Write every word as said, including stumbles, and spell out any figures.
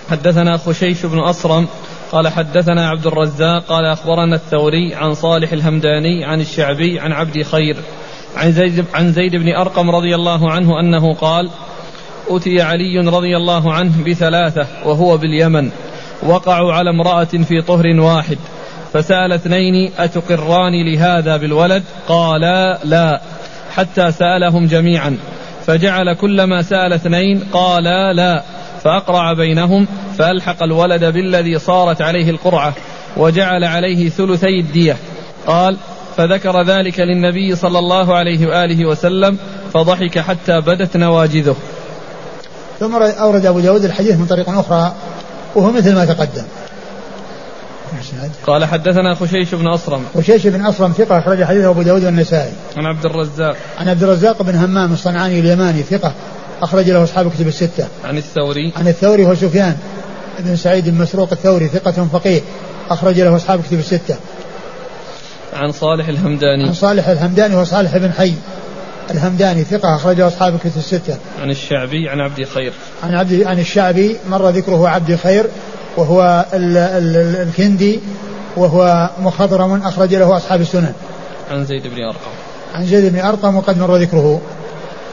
حدثنا خشيش بن أصرم قال حدثنا عبد الرزاق قال أخبرنا الثوري عن صالح الهمداني عن الشعبي عن عبد خير عن زيد, عن زيد بن أرقم رضي الله عنه أنه قال أتي علي رضي الله عنه بثلاثة وهو باليمن وقعوا على امرأة في طهر واحد فسأل اثنين أتقران لهذا بالولد؟ قالا لا، حتى سألهم جميعا فجعل كلما سأل اثنين قالا لا، فأقرع بينهم فألحق الولد بالذي صارت عليه القرعة وجعل عليه ثلثي الدية. قال فذكر ذلك للنبي صلى الله عليه وآله وسلم فضحك حتى بدت نواجذه. ثم أورد أبو داود الحديث من طريق أخرى وهو مثل ما تقدم. قال حدثنا خشيش بن أصرم خشيش بن أصرم ثقة أخرج حديثه أبو داود والنسائي. عن عبد الرزاق عن عبد الرزاق بن همام الصنعاني اليماني ثقة أخرج له أصحاب كتب الستة. عن الثوري عن الثوري هو سفيان بن سعيد المسروق الثوري ثقة فقيه أخرج له أصحاب كتب الستة. عن صالح الهمداني عن صالح الهمداني هو صالح بن حي الهمداني ثقة أخرج له أصحاب كتب الستة. عن الشعبي عن عبد خير عن عبد عن الشعبي مر ذكره عبد خير وهو ال ال ال الكندي وهو مخضرم أخرج له أصحاب السنن. عن زيد بن أرقم عن زيد بن أرقم وقد مر ذكره.